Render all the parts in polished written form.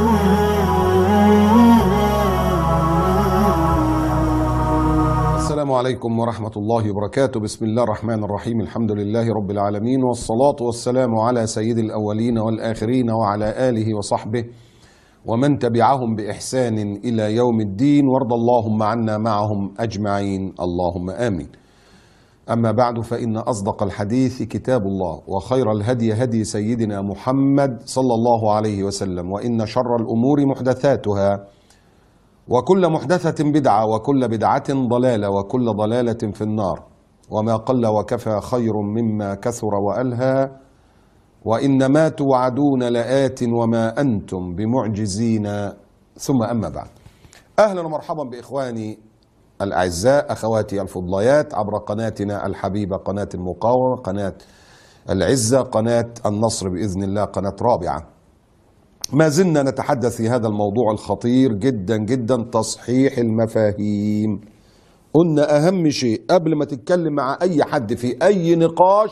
السلام عليكم ورحمة الله وبركاته. بسم الله الرحمن الرحيم. الحمد لله رب العالمين، والصلاة والسلام على سيد الأولين والآخرين وعلى آله وصحبه ومن تبعهم بإحسان إلى يوم الدين، وارض اللهم عنا معهم أجمعين، اللهم آمين. أما بعد، فإن أصدق الحديث كتاب الله، وخير الهدي هدي سيدنا محمد صلى الله عليه وسلم، وإن شر الأمور محدثاتها، وكل محدثة بدعة، وكل بدعة ضلالة، وكل ضلالة في النار. وما قل وكفى خير مما كثر وألهى، وإنما توعدون لآت وما أنتم بمعجزين. ثم أما بعد، أهلا ومرحبا بإخواني الأعزاء، أخواتي الفضليات، عبر قناتنا الحبيبة، قناة المقاومة، قناة العزة، قناة النصر بإذن الله، قناة رابعة. ما زلنا نتحدث في هذا الموضوع الخطير جدا جدا، تصحيح المفاهيم. قلنا أهم شيء قبل ما تتكلم مع أي حد في أي نقاش،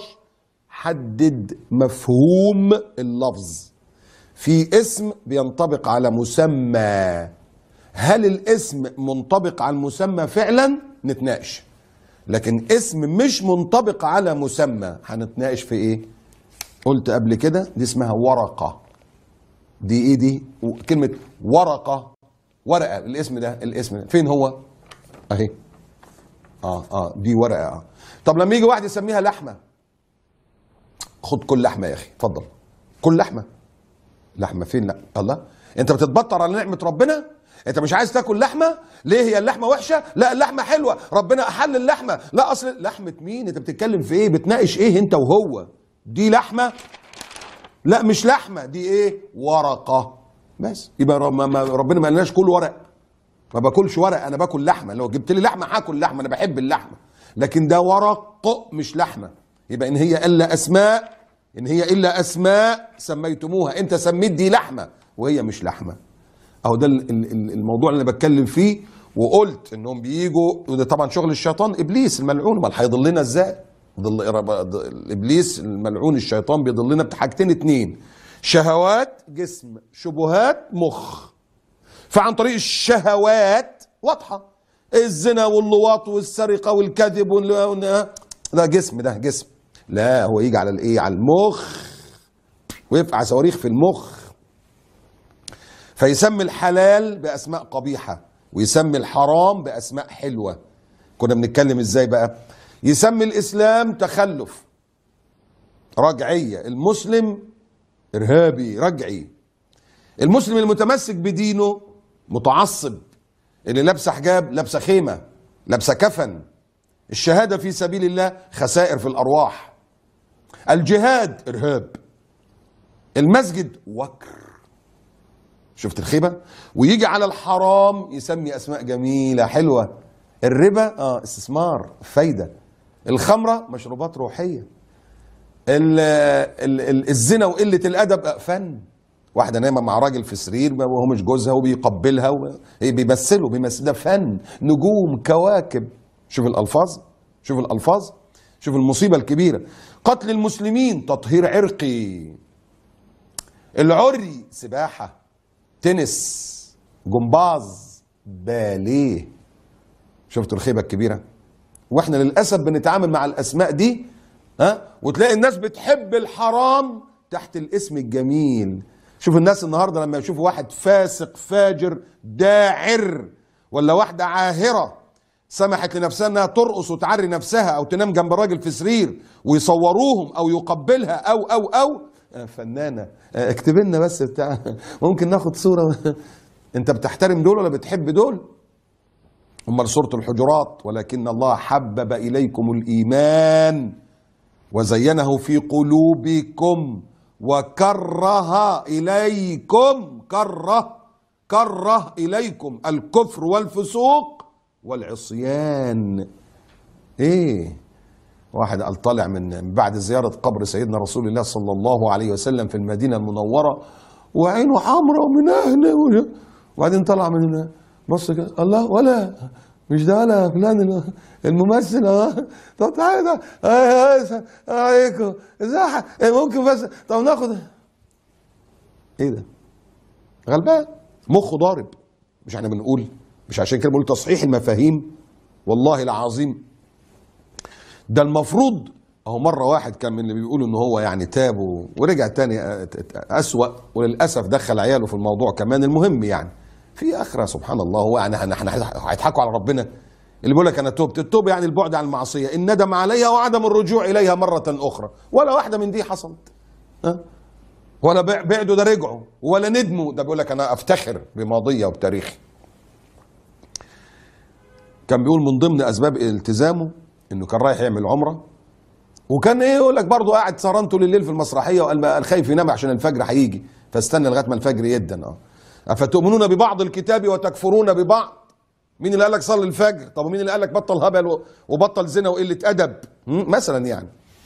حدد مفهوم اللفظ. في اسم بينطبق على مسمى، هل الاسم منطبق على المسمى فعلا؟ نتناقش. لكن اسم مش منطبق على مسمى، هنتناقش في ايه؟ قلت قبل كده دي اسمها ورقة. دي ايه دي؟ كلمة ورقة، ورقة. الاسم ده فين هو؟ اهي. دي ورقة. طب لما يجي واحد يسميها لحمة، خد كل لحمة يا اخي، اتفضل كل لحمة. لحمة فين؟ لا الله، انت بتتبطر على نعمة ربنا؟ انت مش عايز تاكل لحمة؟ ليه؟ هي اللحمة وحشة؟ لا اللحمة حلوة، ربنا احل اللحمة. لا اصل لحمة مين؟ انت بتتكلم في ايه؟ بتناقش ايه انت وهو؟ دي لحمة؟ لا مش لحمة، دي ايه؟ ورقة. بس يبقى ربنا ما قالناش كل ورق. ما باكلش ورق، انا باكل لحمة. لو جبت لي لحمة هاكل لحمة، انا بحب اللحمة. لكن ده ورق مش لحمة. يبقى ان هي الا اسماء سميتموها، انت سميت دي لحمة وهي مش لحمة. اهو ده الموضوع اللي انا بتكلم فيه. وقلت انهم بييجوا، وده طبعا شغل الشيطان ابليس الملعون. امال هيضلنا ازاي؟ ابليس الملعون الشيطان بيضلنا بحاجتين اتنين: شهوات جسم، شبهات مخ. فعن طريق الشهوات واضحه، الزنا واللواط والسرقه والكذب ده جسم. لا، هو يجي على الايه؟ على المخ، ويفقع صواريخ في المخ. فيسمي الحلال باسماء قبيحه، ويسمي الحرام باسماء حلوه. كنا بنتكلم ازاي بقى؟ يسمي الاسلام تخلف، رجعيه، المسلم ارهابي رجعي، المسلم المتمسك بدينه متعصب، اللي لابسه حجاب لابسه خيمه لابسه كفن، الشهاده في سبيل الله خسائر في الارواح، الجهاد ارهاب، المسجد وكر. شفت الخيبه؟ ويجي على الحرام يسمي اسماء جميله حلوه: الربا استثمار فايده، الخمره مشروبات روحيه، الزنا وقله الادب فن. واحده نايمه مع راجل في سرير وهو مش جوزها وبيقبلها بيمثلوا ده فن، نجوم، كواكب. شوف الالفاظ، شوف المصيبه الكبيره. قتل المسلمين تطهير عرقي، العري سباحه، تنس، جمباز، باليه. شفتوا الخيبه الكبيره؟ واحنا للاسف بنتعامل مع الاسماء دي، وتلاقي الناس بتحب الحرام تحت الاسم الجميل. شوف الناس النهارده لما يشوفوا واحد فاسق فاجر داعر، ولا واحده عاهره سمحت لنفسها انها ترقص وتعري نفسها او تنام جنب راجل في سرير، ويصوروهم او يقبلها او فنانه، اكتب لنا بس بتاع، ممكن ناخد صوره. انت بتحترم دول ولا بتحب دول؟ امال سوره الحجرات: ولكن الله حبب اليكم الايمان وزينه في قلوبكم وكره إليكم الكفر والفسوق والعصيان. ايه؟ واحد قال طالع من بعد زيارة قبر سيدنا رسول الله صلى الله عليه وسلم في المدينة المنورة، وعينه حمراء ومن أهله، وبعدين طلع من بص كده: الله، ولا مش ده ولا فلان الممثل؟ طب تعالى عليكم ازاي؟ ممكن بس طب ناخد ايه ده؟ غلبان مخه ضارب. مش احنا بنقول، مش عشان كده بنقول تصحيح المفاهيم؟ والله العظيم ده المفروض. اهو مره واحد كان من اللي بيقولوا ان هو يعني تاب ورجع تاني اسوأ، وللاسف دخل عياله في الموضوع كمان. المهم يعني في اخره سبحان الله. هو يعني احنا هيضحكوا على ربنا؟ اللي بيقول لك انا تبت، التوبه يعني البعد عن المعصيه، الندم عليها وعدم الرجوع اليها مره اخرى. ولا واحده من دي حصلت. ها؟ ولا بعدوا ده رجعوا، ولا ندموا ده بيقول لك انا افتخر بماضيه وبتاريخي. كان بيقول من ضمن اسباب التزامه انه كان رايح يعمل عمره، وكان ايه يقول لك برضه قاعد سهران طول الليل في المسرحيه، وقال خايف ينام عشان الفجر هيجي، فاستنى لغايه ما الفجر يدن. افتؤمنون ببعض الكتاب وتكفرون ببعض. مين اللي قال لك صلي الفجر؟ طب ومين اللي قال لك بطل هبل وبطل زنا وقله ادب مثلا يعني؟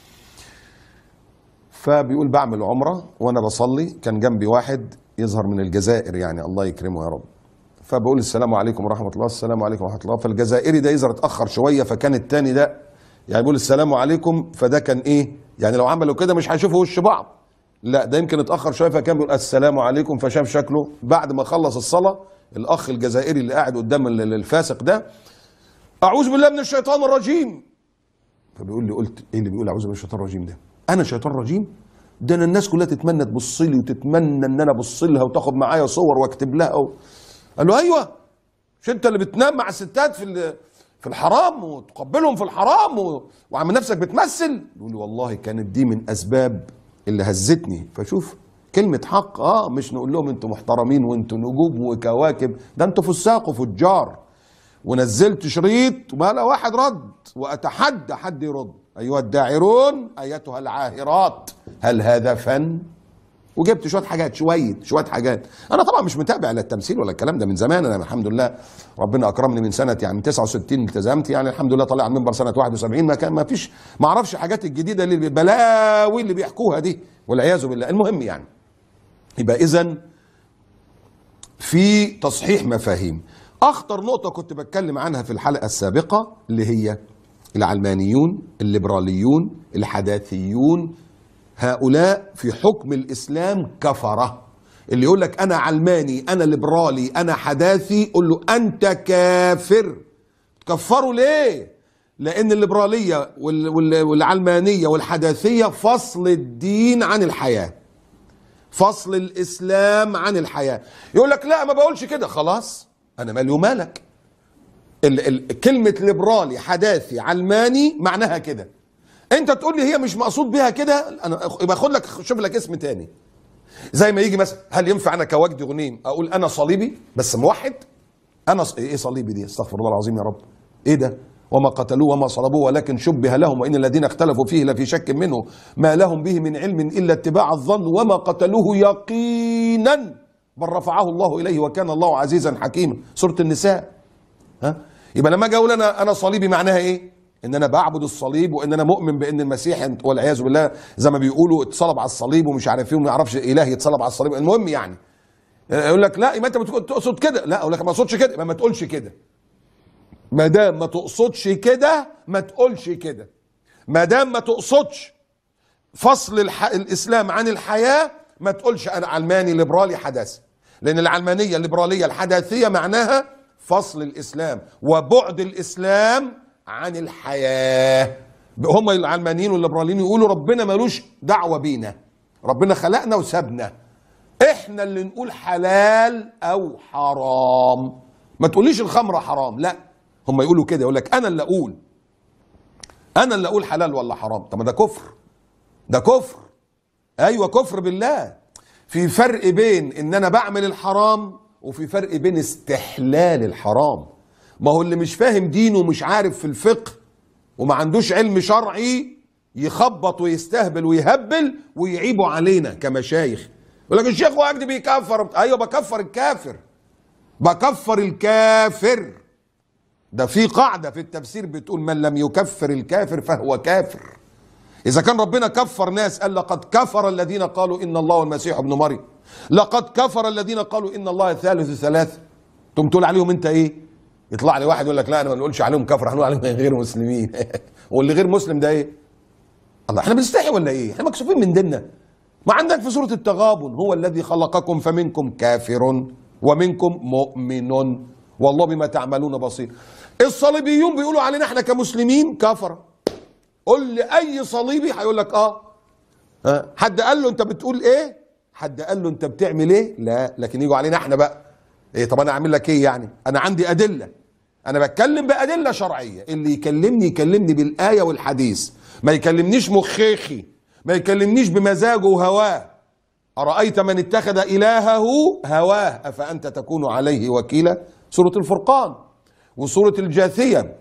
فبيقول بعمل عمره وانا بصلي، كان جنبي واحد يظهر من الجزائر يعني، الله يكرمه يا رب. فبقول السلام عليكم ورحمه الله، السلام عليكم ورحمه الله. فالجزائري ده يظهر اتاخر شويه، فكان التاني ده يعني بيقول السلام عليكم، فده كان ايه يعني لو عملوا كده مش هيشوفوا وش بعض، لا ده يمكن اتاخر شويه، فكان بيقول السلام عليكم، فشاف شكله. بعد ما خلص الصلاه الاخ الجزائري اللي قاعد قدام الفاسق ده، اعوذ بالله من الشيطان الرجيم. فبيقول لي قلت ايه اللي بيقول اعوذ بالله من الشيطان الرجيم ده؟ انا شيطان رجيم؟ ده انا الناس كلها تتمنى تبص لي وتتمنى ان انا ابص لها وتاخد معايا صور واكتب لها قال له ايوه، مش انت اللي بتنام مع الستات في الحرام وتقبلهم في الحرام وعامل نفسك بتمثل؟ يقول لي والله كانت دي من اسباب اللي هزتني. فشوف كلمة حق، مش نقول لهم انتوا محترمين وانتوا نجوم وكواكب، ده انتوا فساق وفجار. ونزلت شريط وما لا واحد رد، واتحدى حد يرد. ايها الداعرون ايتها العاهرات هل هذا فن؟ وجبت شويه حاجات، شويه حاجات. انا طبعا مش متابع لا التمثيل ولا الكلام ده من زمان. انا الحمد لله ربنا اكرمني من سنه يعني من 69 التزمت يعني الحمد لله، طالع على المنبر سنه 71. ما فيش، ما اعرفش حاجات الجديده اللي البلاوي اللي بيحكوها دي والعياذ بالله. المهم يعني يبقى اذا في تصحيح مفاهيم. اخطر نقطه كنت بتكلم عنها في الحلقه السابقه اللي هي العلمانيون، الليبراليون، الحداثيون، هؤلاء في حكم الاسلام كفره. اللي يقول لك انا علماني، انا ليبرالي، انا حداثي، قول له انت كافر. تكفروا ليه؟ لان الليبراليه والعلمانيه والحداثيه فصل الدين عن الحياه، فصل الاسلام عن الحياه. يقول لك لا ما بقولش كده، خلاص انا مالي ومالك. كلمه ليبرالي حداثي علماني معناها كده. انت تقول لي هي مش مقصود بها كده، انا يبقى خد لك شوف لك اسم تاني. زي ما يجي مثلا هل ينفع انا كوجدي غنيم اقول انا صليبي بس موحد؟ انا ايه صليبي دي؟ استغفر الله العظيم يا رب. ايه ده؟ وما قتلوه وما صلبوه ولكن شبه لهم وان الذين اختلفوا فيه لفي شك منه ما لهم به من علم الا اتباع الظن وما قتلوه يقينا بل رفعه الله اليه وكان الله عزيزا حكيما. سوره النساء. يبقى لما اجي اقول انا صليبي معناها ايه؟ ان انا بعبد الصليب وان انا مؤمن بان المسيح والعياذ بالله زي ما بيقولوا اتصلب على الصليب ومش عارف ايه وما يعرفش اله يتصلب على الصليب. المهم يعني يقول لك لا يبقى انت تقصد كده. لا اقول لك ما اقصدش كده، يبقى ما تقولش كده. ما دام ما تقصدش كده ما تقولش كده. ما دام ما تقصدش فصل الاسلام عن الحياه ما تقولش انا علماني ليبرالي حداثي. لان العلمانيه الليبراليه الحداثيه معناها فصل الاسلام وبعد الاسلام عن الحياه. هم العلمانيين والليبراليين يقولوا ربنا ملوش دعوه بينا، ربنا خلقنا وسابنا، احنا اللي نقول حلال او حرام. ما تقوليش الخمره حرام، لا هم يقولوا كده، يقول لك انا اللي اقول حلال ولا حرام. طب ما ده كفر، ده كفر. ايوه كفر بالله. في فرق بين ان انا بعمل الحرام وفي فرق بين استحلال الحرام. ما هو اللي مش فاهم دينه ومش عارف في الفقه وما عندوش علم شرعي يخبط ويستهبل ويهبل ويعيبوا علينا كمشايخ. يقول لك الشيخ وجدي بيكفر. ايوه بكفر الكافر، بكفر الكافر. ده في قاعدة في التفسير بتقول من لم يكفر الكافر فهو كافر. إذا كان ربنا كفر ناس قال لقد كفر الذين قالوا إن الله والمسيح ابن مريم، لقد كفر الذين قالوا إن الله ثالث ثلاثة، تقوم تقول عليهم أنت إيه؟ يطلع لي واحد يقول لك لا أنا ما نقولش عليهم كفر، هنقول عليهم غير مسلمين. واللي غير مسلم ده إيه؟ الله إحنا بنستحي ولا إيه؟ إحنا مكسوفين من ديننا. ما عندك في سورة التغابن هو الذي خلقكم فمنكم كافر ومنكم مؤمن والله بما تعملون بصير. الصليبيون بيقولوا علينا احنا كمسلمين كفرة. قل لي اي صليبي هيقول لك حد قال له انت بتقول ايه؟ حد قال له انت بتعمل ايه؟ لا، لكن يجوا علينا احنا بقى ايه؟ طب انا اعمل لك ايه يعني؟ انا عندي ادله، انا بتكلم بادله شرعيه، اللي يكلمني يكلمني بالايه والحديث، ما يكلمنيش مخيخي، ما يكلمنيش بمزاجه وهواه. ارايت من اتخذ الهه هواه افانت تكون عليه وكيلا، سوره الفرقان. وسوره الجاثيه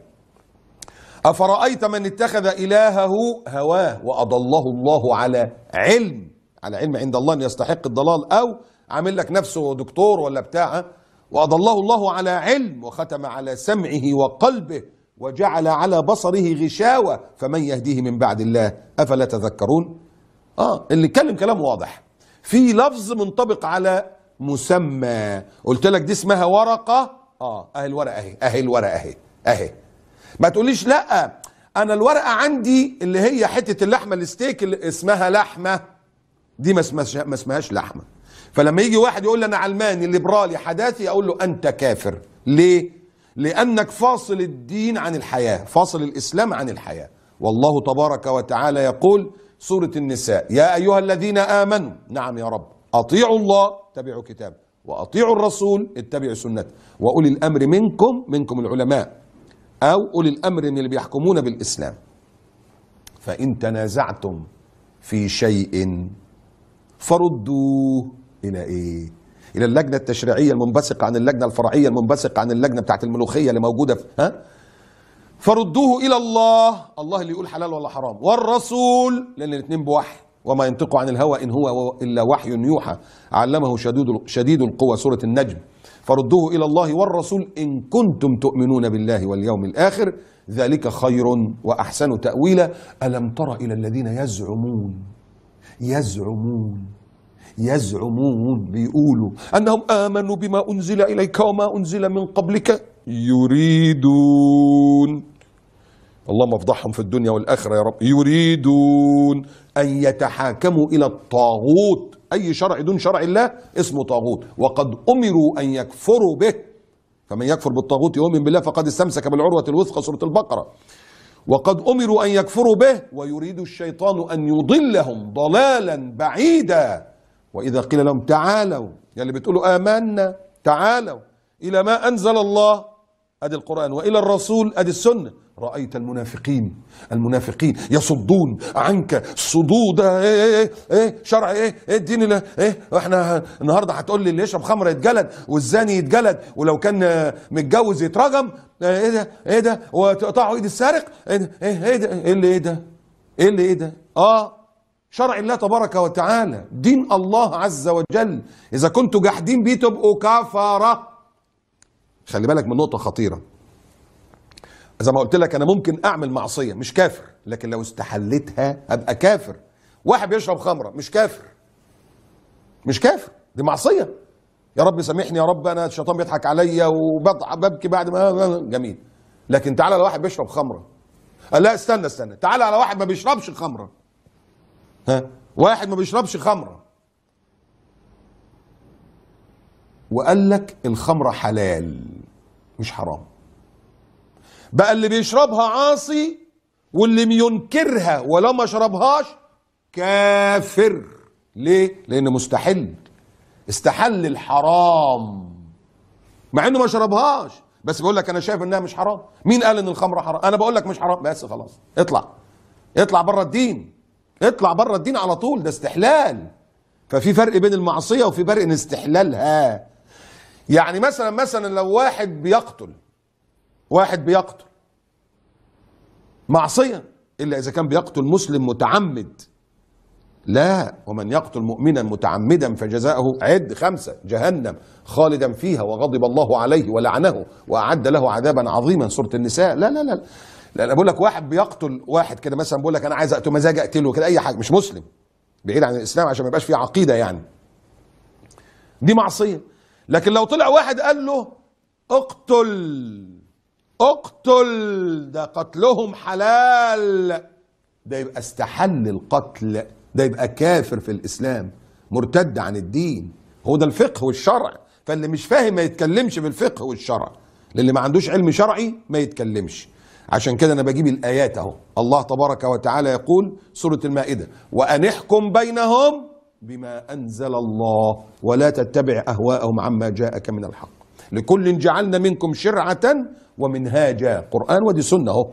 افرايت من اتخذ الهه هواه واضله الله على علم، على علم عند الله ان يستحق الضلال، او عامل لك نفسه دكتور ولا بتاع. واضله الله على علم وختم على سمعه وقلبه وجعل على بصره غشاوة فمن يهديه من بعد الله افلا تذكرون. اللي اتكلم كلام واضح، في لفظ منطبق على مسمى. قلت لك دي اسمها ورقة، اهي الورقة اهي، اهي الورقة اهي اهي. ما تقوليش لا انا الورقة عندي اللي هي حتة اللحمة الستيك اللي اسمها لحمة، دي ما اسمهاش لحمة. فلما يجي واحد يقول لي انا علماني ليبرالي حداثي، اقول له انت كافر. ليه؟ لانك فاصل الدين عن الحياة، فاصل الاسلام عن الحياة. والله تبارك وتعالى يقول سورة النساء يا ايها الذين امنوا، نعم يا رب، اطيعوا الله اتبعوا كتابه، واطيعوا الرسول اتبعوا سنته، واولي الامر منكم العلماء او اولي الامر من اللي بيحكمون بالاسلام. فان تنازعتم في شيء فردوه الى ايه؟ الى اللجنه التشريعيه المنبثقه عن اللجنه الفرعيه المنبثقه عن اللجنه بتاعت الملوخيه اللي موجوده في فردوه الى الله، الله اللي يقول حلال ولا حرام، والرسول، لان الاثنين بوحي، وما ينطق عن الهوى ان هو الا وحي يوحى علمه شديد القوى، سوره النجم. فردوه الى الله والرسول ان كنتم تؤمنون بالله واليوم الاخر ذلك خير واحسن تاويلا. الم تر الى الذين يزعمون بيقولوا انهم امنوا بما انزل اليك وما انزل من قبلك يريدون، اللهم افضحهم في الدنيا والاخره يا رب، يريدون ان يتحاكموا الى الطاغوت، اي شرع دون شرع الله اسمه طاغوت، وقد امروا ان يكفروا به، فمن يكفر بالطاغوت يؤمن بالله فقد استمسك بالعروه الوثقى، سوره البقره. وقد امروا ان يكفروا به ويريد الشيطان ان يضلهم ضلالا بعيدا. واذا قيل لهم تعالوا، يا اللي بتقولوا امنا، تعالوا الى ما انزل الله، ادي القران، والى الرسول، ادي السنه، رايت المنافقين يصدون عنك صدودا. شرع الدين احنا النهارده هتقول لي اللي يشرب خمره يتجلد والزاني يتجلد ولو كان متجوز يترجم، ايه ده وتقطعوا ايد السارق، ايه ده شرع الله تبارك وتعالى، دين الله عز وجل. اذا كنتوا جاحدين بيه تبقوا كفره. خلي بالك من نقطه خطيره، زي ما قلت لك انا ممكن اعمل معصيه مش كافر، لكن لو استحلتها ابقى كافر. واحد بيشرب خمره مش كافر، دي معصيه. يا رب سامحني يا رب، انا الشيطان بيضحك عليا وببكي بعد ما جميل. لكن تعالى على واحد بيشرب خمره، لا استنى، تعالى على واحد ما بيشربش خمره، واحد ما بيشربش خمره وقال لك الخمره حلال مش حرام، بقى اللي بيشربها عاصي واللي بينكرها ولا ما شربهاش كافر. ليه؟ لانه استحل الحرام مع انه ما شربهاش، بس بيقول لك انا شايف انها مش حرام. مين قال ان الخمره حرام؟ انا بقول لك مش حرام، بس خلاص اطلع بره الدين، اطلع بره الدين على طول، ده استحلال. ففي فرق بين المعصيه وفي فرق بين استحلالها. يعني مثلا لو واحد بيقتل معصيه، الا اذا كان بيقتل مسلم متعمد. لا، ومن يقتل مؤمنا متعمدا فجزاؤه 5 جهنم خالدا فيها وغضب الله عليه ولعنه واعد له عذابا عظيما، سوره النساء. لا انا بقول لك واحد بيقتل واحد كده، مثلا بقول لك انا عايز اقتل، مزاج اقتله كده، اي حاجه، مش مسلم، بعيد عن الاسلام عشان ما يبقاش فيه عقيده يعني، دي معصيه. لكن لو طلع واحد قال له اقتل، ده قتلهم حلال، ده يبقى استحل القتل ده يبقى كافر في الإسلام، مرتد عن الدين. هو ده الفقه والشرع. فاللي مش فاهم ما يتكلمش بالفقه والشرع، للي ما عندوش علم شرعي ما يتكلمش. عشان كده انا بجيب الايات اهو. الله تبارك وتعالى يقول سورة المائدة: وأن احكم بينهم بما أنزل الله ولا تتبع أهواءهم عما جاءك من الحق لكل جعلنا منكم شرعة ومنهاجا. قرآن ودي سنة اهو.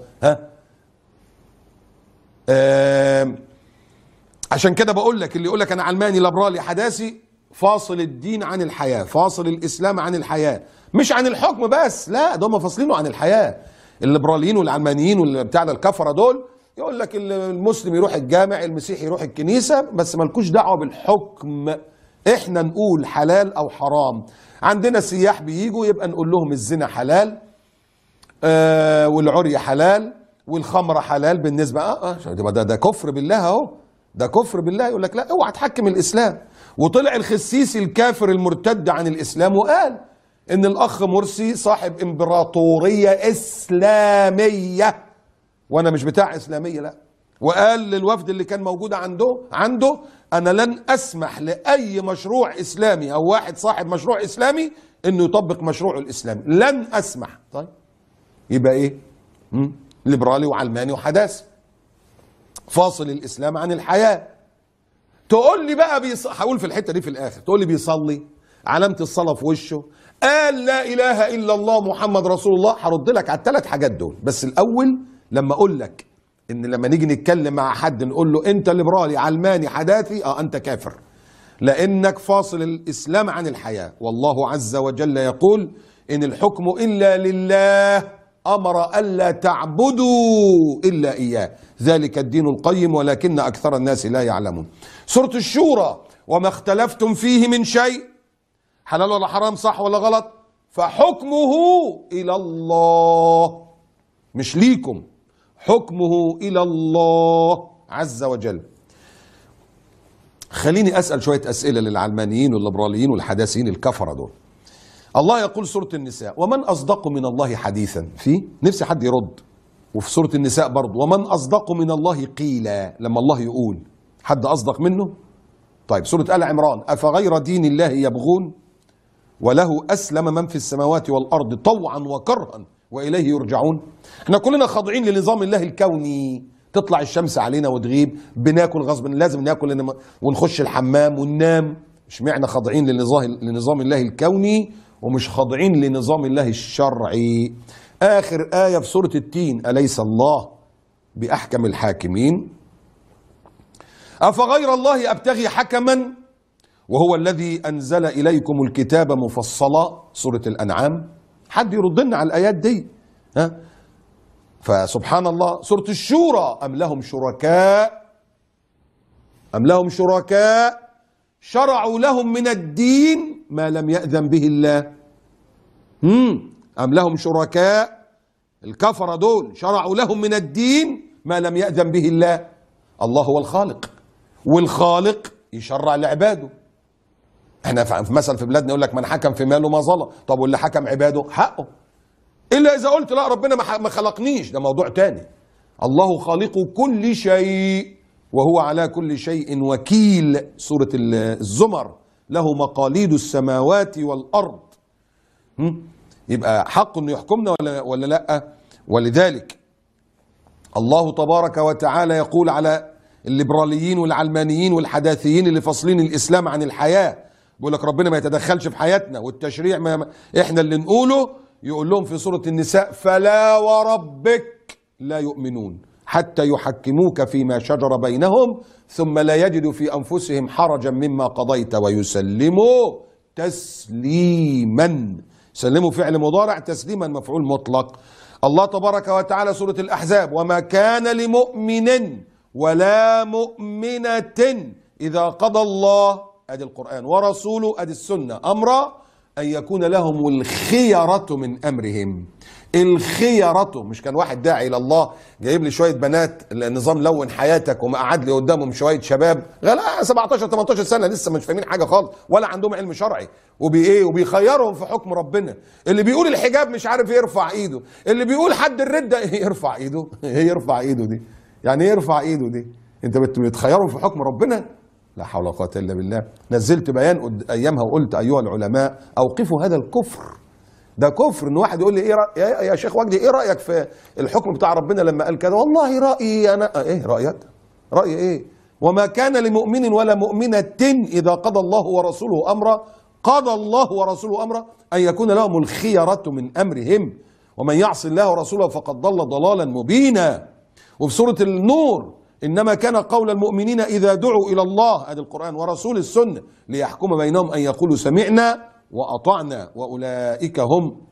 عشان كده بقول لك اللي يقول لك انا علماني ليبرالي حداثي، فاصل الدين عن الحياة، فاصل الإسلام عن الحياة، مش عن الحكم بس، لا ده هم فاصلينه عن الحياة. الليبراليين والعلمانيين واللي بتاع الكفرة دول يقول لك المسلم يروح الجامع، المسيحي يروح الكنيسة، بس مالكوش دعوة بالحكم. احنا نقول حلال او حرام. عندنا سياح بييجوا يبقى نقول لهم الزنا حلال، والعري حلال، والخمرة حلال بالنسبة ده كفر بالله اهو، ده كفر بالله. يقول لك لا اوعى تحكم الاسلام. وطلع الخسيسي الكافر المرتد عن الاسلام وقال ان الاخ مرسي صاحب امبراطورية اسلامية وانا مش بتاع اسلامية، لا. وقال للوفد اللي كان موجود عنده انا لن اسمح لاي مشروع اسلامي او واحد صاحب مشروع اسلامي انه يطبق مشروعه الاسلامي، لن اسمح. طيب يبقى ايه؟ ليبرالي وعلماني وحداثي، فاصل الاسلام عن الحياة. تقول لي بقى هقول في الحتة دي في الاخر، تقول لي بيصلي، علامة الصلاة في وشه، قال لا اله الا الله محمد رسول الله. هرد لك على الثلاث حاجات دول، بس الاول لما اقول لك ان لما نيجي نتكلم مع حد نقول له انت ليبرالي علماني حداثي، انت كافر، لانك فاصل الاسلام عن الحياة. والله عز وجل يقول ان الحكم الا لله امر الا تعبدوا الا اياه ذلك الدين القيم ولكن اكثر الناس لا يعلمون. سورة الشورى: وما اختلفتم فيه من شيء، حلال ولا حرام، صح ولا غلط، فحكمه الى الله، مش ليكم، حكمه الى الله عز وجل. خليني اسال شويه اسئله للعلمانيين والليبراليين والحداثيين الكفره دول. الله يقول سوره النساء: ومن اصدق من الله حديثا. في نفسي حد يرد. وفي سوره النساء برضه: ومن اصدق من الله قيلا. لما الله يقول حد اصدق منه؟ طيب سوره ال عمران: افغير دين الله يبغون وله اسلم من في السماوات والارض طوعا وكرها واليه يرجعون. احنا كلنا خاضعين لنظام الله الكوني، تطلع الشمس علينا وتغيب، بناكل غصب، لازم ناكل ونخش الحمام وننام. مش معنى خاضعين لنظام الله الكوني ومش خاضعين لنظام الله الشرعي. اخر آية في سورة التين: أليس الله بأحكم الحاكمين؟ أفغير الله أبتغي حكما وهو الذي أنزل إليكم الكتاب مفصلا. سورة الأنعام. حد يرد لنا على الآيات دي؟ فسبحان الله. سورة الشورى: أم لهم شركاء شرعوا لهم من الدين ما لم يأذن به الله. أم لهم شركاء، الكفرة دول، شرعوا لهم من الدين ما لم يأذن به الله. الله هو الخالق، والخالق يشرع لعباده. احنا في مثل في بلادنا يقول لك من حكم في ماله ما ظلم. طب واللي حكم عباده حقه، الا اذا قلت لا ربنا ما خلقنيش، ده موضوع تاني. الله خالق كل شيء وهو على كل شيء وكيل. سورة الزمر: له مقاليد السماوات والارض. يبقى حق انه يحكمنا ولا لا؟ ولذلك الله تبارك وتعالى يقول على الليبراليين والعلمانيين والحداثيين اللي فاصلين الاسلام عن الحياة، بيقول لك ربنا ما يتدخلش في حياتنا والتشريع احنا اللي نقوله. يقول لهم في سورة النساء: فلا وربك لا يؤمنون حتى يحكموك فيما شجر بينهم ثم لا يجدوا في أنفسهم حرجا مما قضيت ويسلموا تسليما. سلموا فعل مضارع، تسليما مفعول مطلق. الله تبارك وتعالى سورة الأحزاب: وما كان لمؤمن ولا مؤمنة إذا قضى الله، أدي القرآن، ورسوله، أدي السنة، أمرا أن يكون لهم الخيرة من أمرهم. الخيرة، مش كان واحد داعي إلى الله جايب لي شوية بنات النظام لون حياتك ومقعد لي قدامهم شوية شباب 17 18 سنة لسه مش فاهمين حاجة خالص ولا عندهم علم شرعي، وبيخيرهم في حكم ربنا. اللي بيقول الحجاب مش عارف يرفع ايده، اللي بيقول حد الردة يرفع ايده. يرفع ايده دي يعني ايه يرفع ايده دي؟ انت بتخيرهم في حكم ربنا؟ لا حول ولا قوه الا بالله. نزلت بيان ايامها وقلت ايها العلماء اوقفوا هذا الكفر. ده كفر ان واحد يقول لي ايه يا شيخ وجدي ايه رايك في الحكم بتاع ربنا لما قال كذا؟ والله رايي انا. ايه رايك؟ رايي ايه؟ وما كان لمؤمن ولا مؤمنه اذا قضى الله ورسوله امرا، قضى الله ورسوله امرا ان يكون لهم الخيره من امرهم ومن يعص الله ورسوله فقد ضل ضلالا مبينا. وفي سوره النور انما كان قول المؤمنين اذا دعوا الى الله، هذا القران، ورسول السنه ليحكم بينهم ان يقولوا سمعنا واطعنا واولئك هم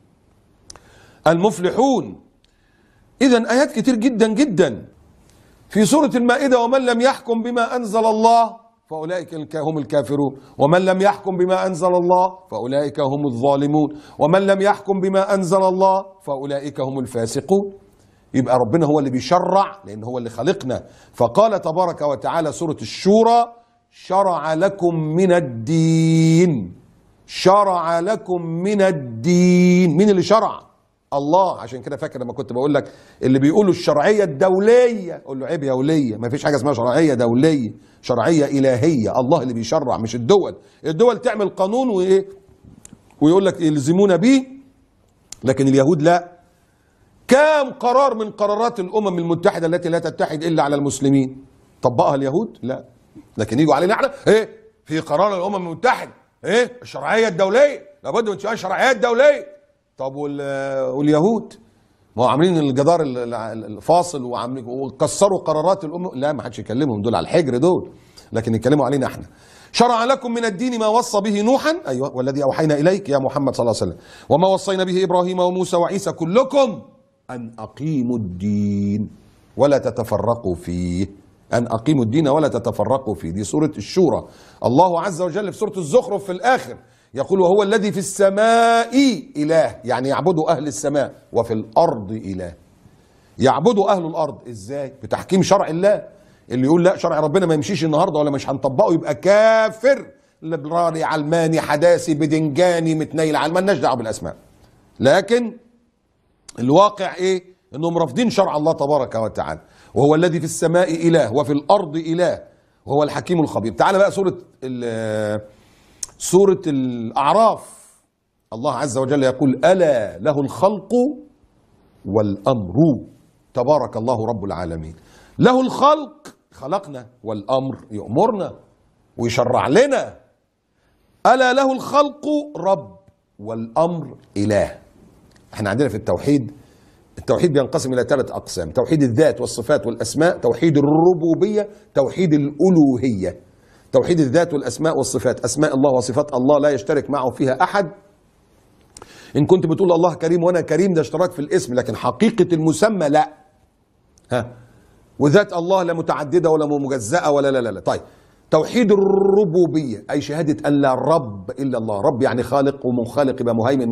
المفلحون. اذا ايات كتير جدا جدا في سوره المائده: ومن لم يحكم بما انزل الله فاولئك هم الكافرون، ومن لم يحكم بما انزل الله فاولئك هم الظالمون، ومن لم يحكم بما انزل الله فاولئك هم الفاسقون. يبقى ربنا هو اللي بيشرع لان هو اللي خلقنا. فقال تبارك وتعالى سوره الشورى: شرع لكم من الدين. شرع لكم من الدين. مين اللي شرع؟ الله. عشان كده فاكر لما كنت بقول لك اللي بيقولوا الشرعيه الدوليه، اقول له عيب يا وليه، ما فيش حاجه اسمها شرعيه دوليه، شرعيه الهيه. الله اللي بيشرع مش الدول. الدول تعمل قانون وايه ويقول لك يلزمونا بيه، لكن اليهود لا. كام قرار من قرارات الامم المتحده التي لا تتحد الا على المسلمين طبقها اليهود؟ لا. لكن يجوا علينا احنا ايه في قرار الامم المتحده ايه الشرعيه الدوليه، لابد من الشرعيه الدوليه. طب واليهود ما هو عاملين الجدار الفاصل وعاملين وكسروا قرارات الامم. لا ما حدش يكلمهم، دول على الحجر دول، لكن يتكلموا علينا احنا. شرع لكم من الدين ما وصى به نوحا، ايوه، والذي اوحينا اليك يا محمد صلى الله عليه وسلم، وما وصينا به ابراهيم وموسى وعيسى، كلكم ان اقيموا الدين ولا تتفرقوا فيه. ان اقيموا الدين ولا تتفرقوا فيه. دي سوره الشورى. الله عز وجل في سوره الزخرف في الاخر يقول: وهو الذي في السماء اله، يعني يعبدوا اهل السماء، وفي الارض اله، يعبدوا اهل الارض. ازاي؟ بتحكيم شرع الله. اللي يقول لا شرع ربنا ما يمشيش النهارده ولا مش هنطبقه يبقى كافر. ليبرالي، علماني، حداثي، بدنجاني، متنيل، مالناش دعوه بالاسماء. لكن الواقع ايه؟ انهم رافضين شرع الله تبارك وتعالى. وهو الذي في السماء اله وفي الارض اله وهو الحكيم الخبير. تعال بقى سوره الاعراف. الله عز وجل يقول: الا له الخلق والامر. تبارك الله رب العالمين. له الخلق، خلقنا، والامر يأمرنا ويشرع لنا. الا له الخلق رب، والامر اله. احنا عندنا في التوحيد بينقسم الى 3 اقسام: توحيد الذات والصفات والاسماء، توحيد الربوبيه، توحيد الالوهيه. توحيد الذات والاسماء والصفات، اسماء الله وصفات الله لا يشترك معه فيها احد. ان كنت بتقول الله كريم وانا كريم، ده اشتراك في الاسم، لكن حقيقه المسمى لا. وذات الله لا متعدده ولا مجزأه ولا لا لا لا. طيب، توحيد الربوبيه اي شهاده ان لا رب الا الله. رب يعني خالق، ومخالق يبقى مهيمن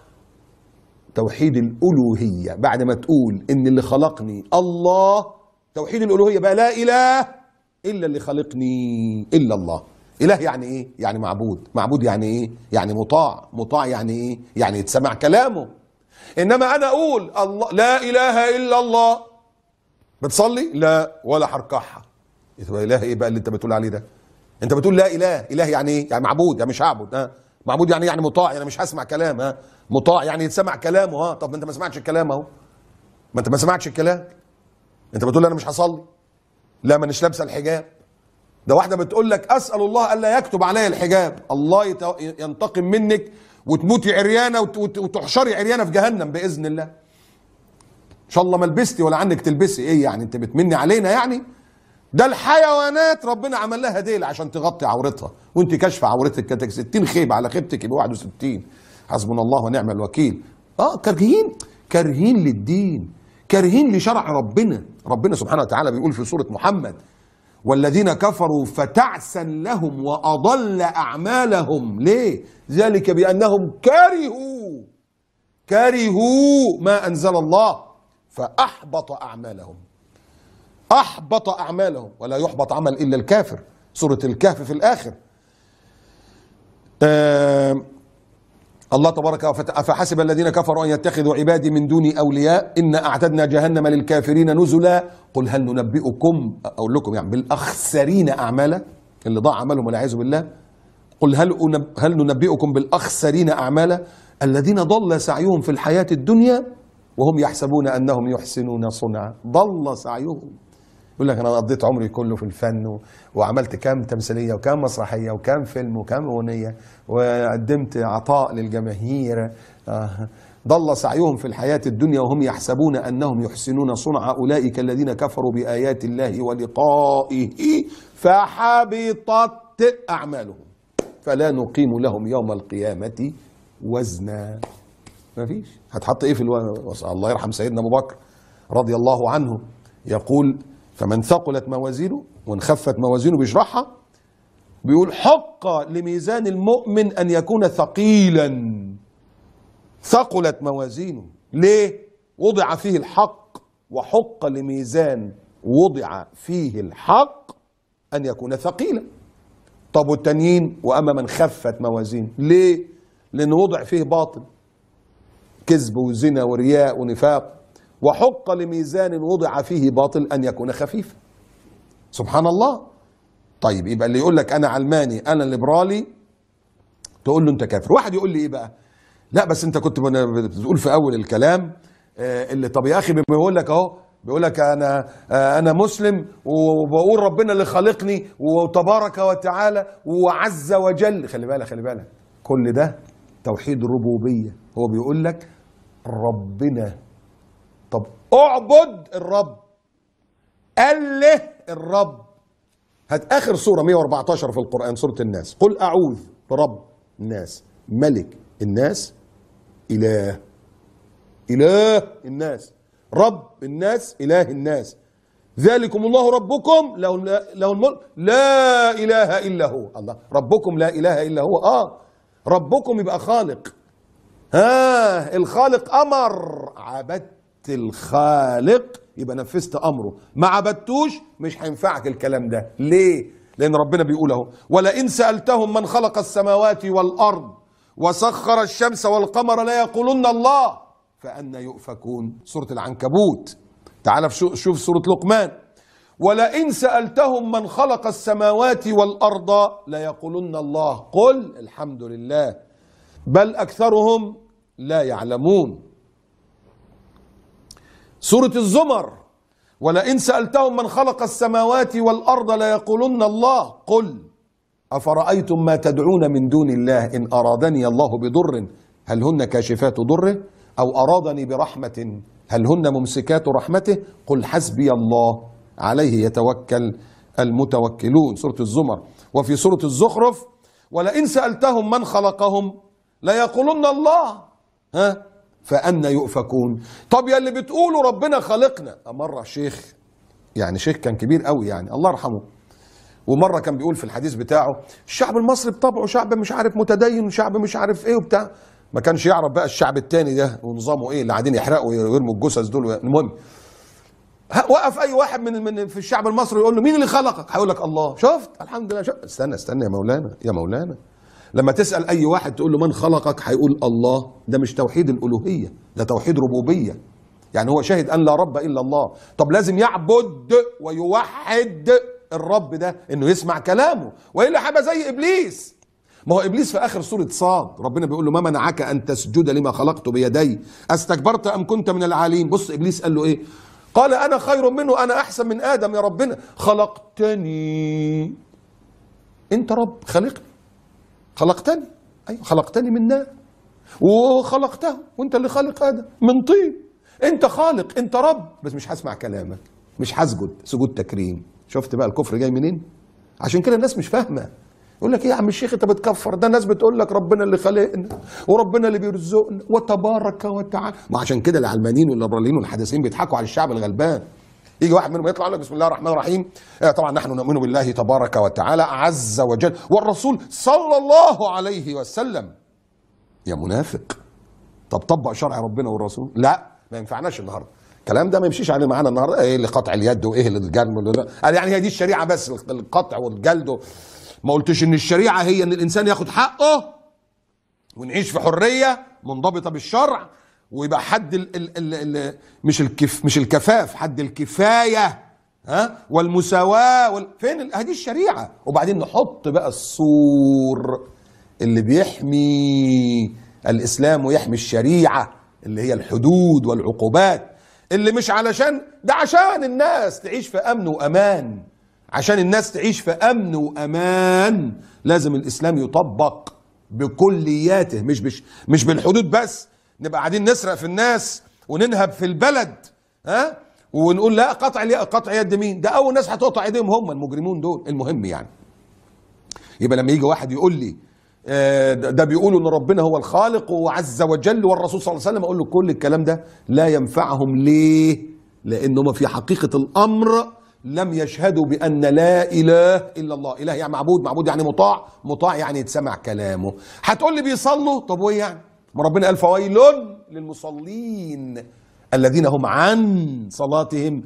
توحيد الالوهيه بعد ما تقول ان اللي خلقني الله. توحيد الالوهيه بقى لا اله الا اللي خلقني الا الله. اله يعني ايه؟ يعني معبود. معبود يعني ايه؟ يعني مطاع. مطاع يعني ايه؟ يعني يتسمع كلامه. انما انا اقول الله لا اله الا الله، بتصلي؟ لا، ولا هركعها. يبقى اله ايه بقى اللي انت بتقول عليه ده؟ انت بتقول لا اله. اله يعني ايه؟ يعني معبود، يعني مش هعبد. معبود يعني مطاع، يعني مش هسمع كلام. مطاع يعني يتسمع كلامه. طب ما انت ما سمعتش الكلام اهو. ما انت ما سمعتش الكلام. انت بتقول انا مش هصلي، لا مانيش لابسه الحجاب. ده واحده بتقول لك اسال الله الا يكتب علي الحجاب. الله ينتقم منك وتموتي عريانه وتحشري عريانه في جهنم باذن الله. ان شاء الله ما لبستي ولا عنك تلبسي. ايه يعني انت بتمني علينا يعني؟ ده الحيوانات ربنا عمل لها ديل عشان تغطي عورتها، وانت كاشفه عورتك. كانت 60 خيبه على خيبتك يبقى 61. حسبنا الله ونعم الوكيل. كارهين للدين، كارهين لشرع ربنا. ربنا سبحانه وتعالى بيقول في سوره محمد: والذين كفروا فتعسا لهم واضل اعمالهم. ليه؟ ذلك بانهم كرهوا ما انزل الله فاحبط اعمالهم. احبط اعمالهم، ولا يحبط عمل الا الكافر. سوره الكهف في الاخر. الله تبارك أفحسب الذين كفروا أن يتخذوا عبادي من دوني أولياء إنا أعتدنا جهنم للكافرين نزلا قل هل ننبئكم أقول لكم يعني بالأخسرين أعمالا اللي ضاع عملهم والعياذ بالله. قل هل ننبئكم بالأخسرين أعمالا الذين ضل سعيهم في الحياة الدنيا وهم يحسبون أنهم يحسنون صنعا. ضل سعيهم، يقول لك أنا قضيت عمري كله في الفن وعملت كام تمثيلية وكام مسرحية وكام فيلم وكام أغنية وقدمت عطاء للجماهير. ضل سعيهم في الحياة الدنيا وهم يحسبون أنهم يحسنون صنعا أولئك الذين كفروا بآيات الله ولقائه فحبطت أعمالهم فلا نقيم لهم يوم القيامة وزنا. ما فيش. هتحط ايه في الله يرحم سيدنا ابو بكر رضي الله عنه يقول فمن ثقلت موازينه وان خفت موازينه بيشرحها بيقول حق لميزان المؤمن ان يكون ثقيلا. ثقلت موازينه ليه؟ وضع فيه الحق، وحق لميزان وضع فيه الحق ان يكون ثقيلا. طب والتانيين واما من خفت موازينه ليه؟ لان وضع فيه باطل، كذب وزنا ورياء ونفاق. وحق لميزان وضع فيه باطل ان يكون خفيفا. سبحان الله. طيب يبقى اللي يقول لك انا علماني انا ليبرالي تقول له انت كافر. واحد يقول لي ايه بقى؟ لا بس انت كنت بتقول في اول الكلام اللي طب يا اخي بيقول لك اهو بيقول لك انا مسلم وبقول ربنا اللي خلقني وتبارك وتعالى وعز وجل. خلي بالك كل ده توحيد الربوبيه. هو بيقول لك ربنا. طب اعبد الرب، اله الرب. هات اخر سوره 114 في القران سوره الناس. قل اعوذ برب الناس ملك الناس اله الناس رب الناس اله الناس ذلكم الله ربكم له الملك لا اله الا هو. الله ربكم لا اله الا هو. ربكم يبقى خالق. الخالق امر، عبدت الخالق يبقى نفذت امره. ما عبدتوش مش هينفعك الكلام ده. ليه؟ لان ربنا بيقول اهو ولئن سالتهم من خلق السماوات والارض وسخر الشمس والقمر لا يقولن الله فأنى يؤفكون. سورة العنكبوت. تعال شوف سورة لقمان. ولئن سألتهم من خلق السماوات والأرض لا يقولن الله قل الحمد لله بل أكثرهم لا يعلمون. سورة الزمر. ولئن سألتهم من خلق السماوات والأرض لا يقولن الله قل أفرأيتم ما تدعون من دون الله إن أرادني الله بضر هل هن كاشفات ضره أو أرادني برحمة هل هن ممسكات رحمته قل حسبي الله عليه يتوكل المتوكلون. سورة الزمر. وفي سورة الزخرف ولئن سألتهم من خلقهم لا يقولن الله فأنى يؤفكون. طب يا اللي بتقولوا ربنا خلقنا. مرة شيخ كان كبير قوي الله يرحمه، ومرة كان بيقول في الحديث بتاعه الشعب المصري بطبعه شعب مش عارف متدين وشعب مش عارف ايه وبتاع. ما كانش يعرف بقى الشعب التاني ده ونظامه ايه اللي قاعدين يحرقوا ويرموا الجثث دول. المهم وقف اي واحد من في الشعب المصري يقول له مين اللي خلقك؟ هيقول لك الله. شفت؟ الحمد لله. استنى يا مولانا لما تسأل اي واحد تقول له من خلقك هيقول الله. ده مش توحيد الالوهية، ده توحيد ربوبية. يعني هو شاهد ان لا رب الا الله. طب لازم يعبد ويوحد الرب ده انه يسمع كلامه والا هيبقى زي ابليس. ما هو ابليس في اخر سوره صاد ربنا بيقول له ما منعك ان تسجد لما خلقت بيدي استكبرت ام كنت من العالين. بص ابليس قال له ايه؟ قال انا خير منه انا احسن من ادم يا ربنا خلقتني انت رب خلقتني ايوه خلقتني من نار وخلقته وانت اللي خالق ادم من طين. انت خالق انت رب بس مش هسمع كلامك مش هسجد سجود تكريم. شفت بقى الكفر جاي منين؟ عشان كده الناس مش فاهمه. يقول لك ايه يا عم الشيخ انت بتكفر؟ ده الناس بتقول لك ربنا اللي خلقنا وربنا اللي بيرزقنا وتبارك وتعالى. ما عشان كده العلمانيين والليبراليين والحداثيين بيضحكوا على الشعب الغلبان. يجي واحد منهم يطلع لك بسم الله الرحمن الرحيم طبعا نحن نؤمن بالله تبارك وتعالى عز وجل والرسول صلى الله عليه وسلم. يا منافق. طب طبق شرع ربنا والرسول. لا ما ينفعناش النهارده الكلام ده، ما يمشيش عليه معانا النهارده. ايه اللي قطع اليد وايه اللي الجلد يعني هي دي الشريعه بس القطع والجلد. ما قلتش ان الشريعه هي ان الانسان ياخد حقه ونعيش في حريه منضبطه بالشرع، ويبقى حد مش الكفاف، حد الكفايه، ها، والمساواه فين هذه الشريعه. وبعدين نحط بقى السور اللي بيحمي الاسلام ويحمي الشريعه، اللي هي الحدود والعقوبات، اللي مش علشان ده، عشان الناس تعيش في امن وامان. عشان الناس تعيش في امن وامان لازم الاسلام يطبق بكلياته، مش بالحدود بس. نبقى قاعدين نسرق في الناس وننهب في البلد، ها، ونقول لا قطع يد مين؟ ده اول ناس هتقطع ايديهم هم المجرمون دول. المهم يعني يبقى لما يجي واحد يقول لي ده بيقولوا ان ربنا هو الخالق وعز وجل والرسول صلى الله عليه وسلم، اقول له كل الكلام ده لا ينفعهم. ليه؟ لانهم في حقيقه الامر لم يشهدوا بان لا اله الا الله. اله يعني معبود، معبود يعني مطاع، مطاع يعني يتسمع كلامه. هتقول لي بيصلوا، طب وايه يعني؟ ما ربنا قال فويل للمصلين الذين هم عن صلاتهم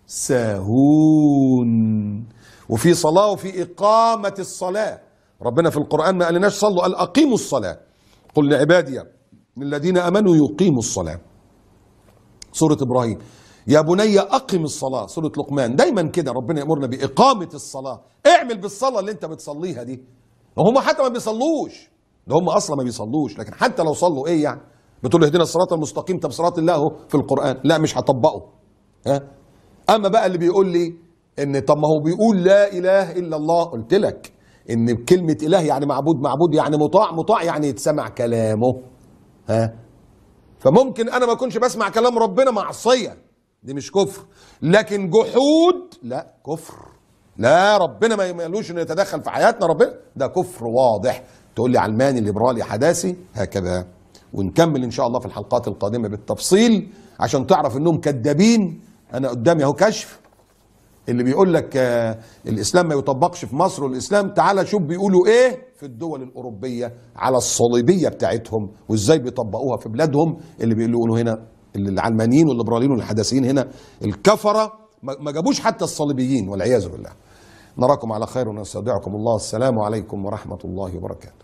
ساهون. وفي صلاه وفي اقامه الصلاه. ربنا في القرآن ما قالناش صلوا، قال أقيموا الصلاة. قل لعبادي الذين آمنوا يقيموا الصلاة. سورة إبراهيم يا بني أقم الصلاة. سورة لقمان دايما كده ربنا يأمرنا بإقامة الصلاة. اعمل بالصلاة اللي انت بتصليها دي. وهم حتى ما بيصلوش، ده هم أصلا ما بيصلوش، لكن حتى لو صلوا إيه يعني؟ بتقول له اهدنا الصراط المستقيم، طب صراط الله اهو في القرآن، لا مش هطبقه. ها؟ أما بقى اللي بيقول لي إن طب ما هو بيقول لا إله إلا الله، قلت لك ان بكلمة اله يعني معبود، معبود يعني مطاع، مطاع يعني يتسمع كلامه. ها، فممكن انا ما اكونش بسمع كلام ربنا معصية، دي مش كفر، لكن جحود لا كفر. لا، ربنا ما يملوش انه يتدخل في حياتنا، ربنا ده كفر واضح. تقول لي علماني ليبرالي حداثي، هكذا. ونكمل ان شاء الله في الحلقات القادمة بالتفصيل عشان تعرف انهم كذابين. انا قدامي اهو كشف اللي بيقول لك الاسلام ما يطبقش في مصر، والاسلام تعالى شوف بيقولوا ايه في الدول الاوروبيه على الصليبيه بتاعتهم، وازاي بيطبقوها في بلادهم. اللي بيقولوا هنا العلمانيين والليبراليين والحداثيين هنا الكفره ما جابوش حتى الصليبيين والعياذ بالله. نراكم على خير ونستودعكم الله. السلام عليكم ورحمه الله وبركاته.